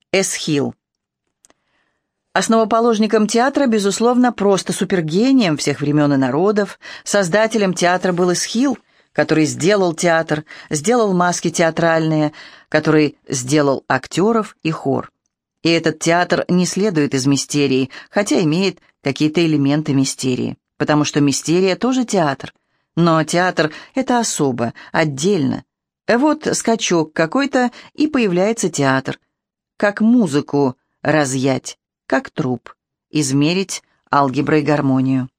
Эсхил. Основоположником театра, безусловно, просто супергением всех времен и народов, создателем театра был Эсхил, который сделал театр, сделал маски театральные, который сделал актеров и хор. И этот театр не следует из мистерии, хотя имеет какие-то элементы мистерии, потому что мистерия тоже театр. Но театр — это особо, отдельно. Вот скачок какой-то, и появляется театр. Как музыку разъять, как труп, измерить алгеброй гармонию.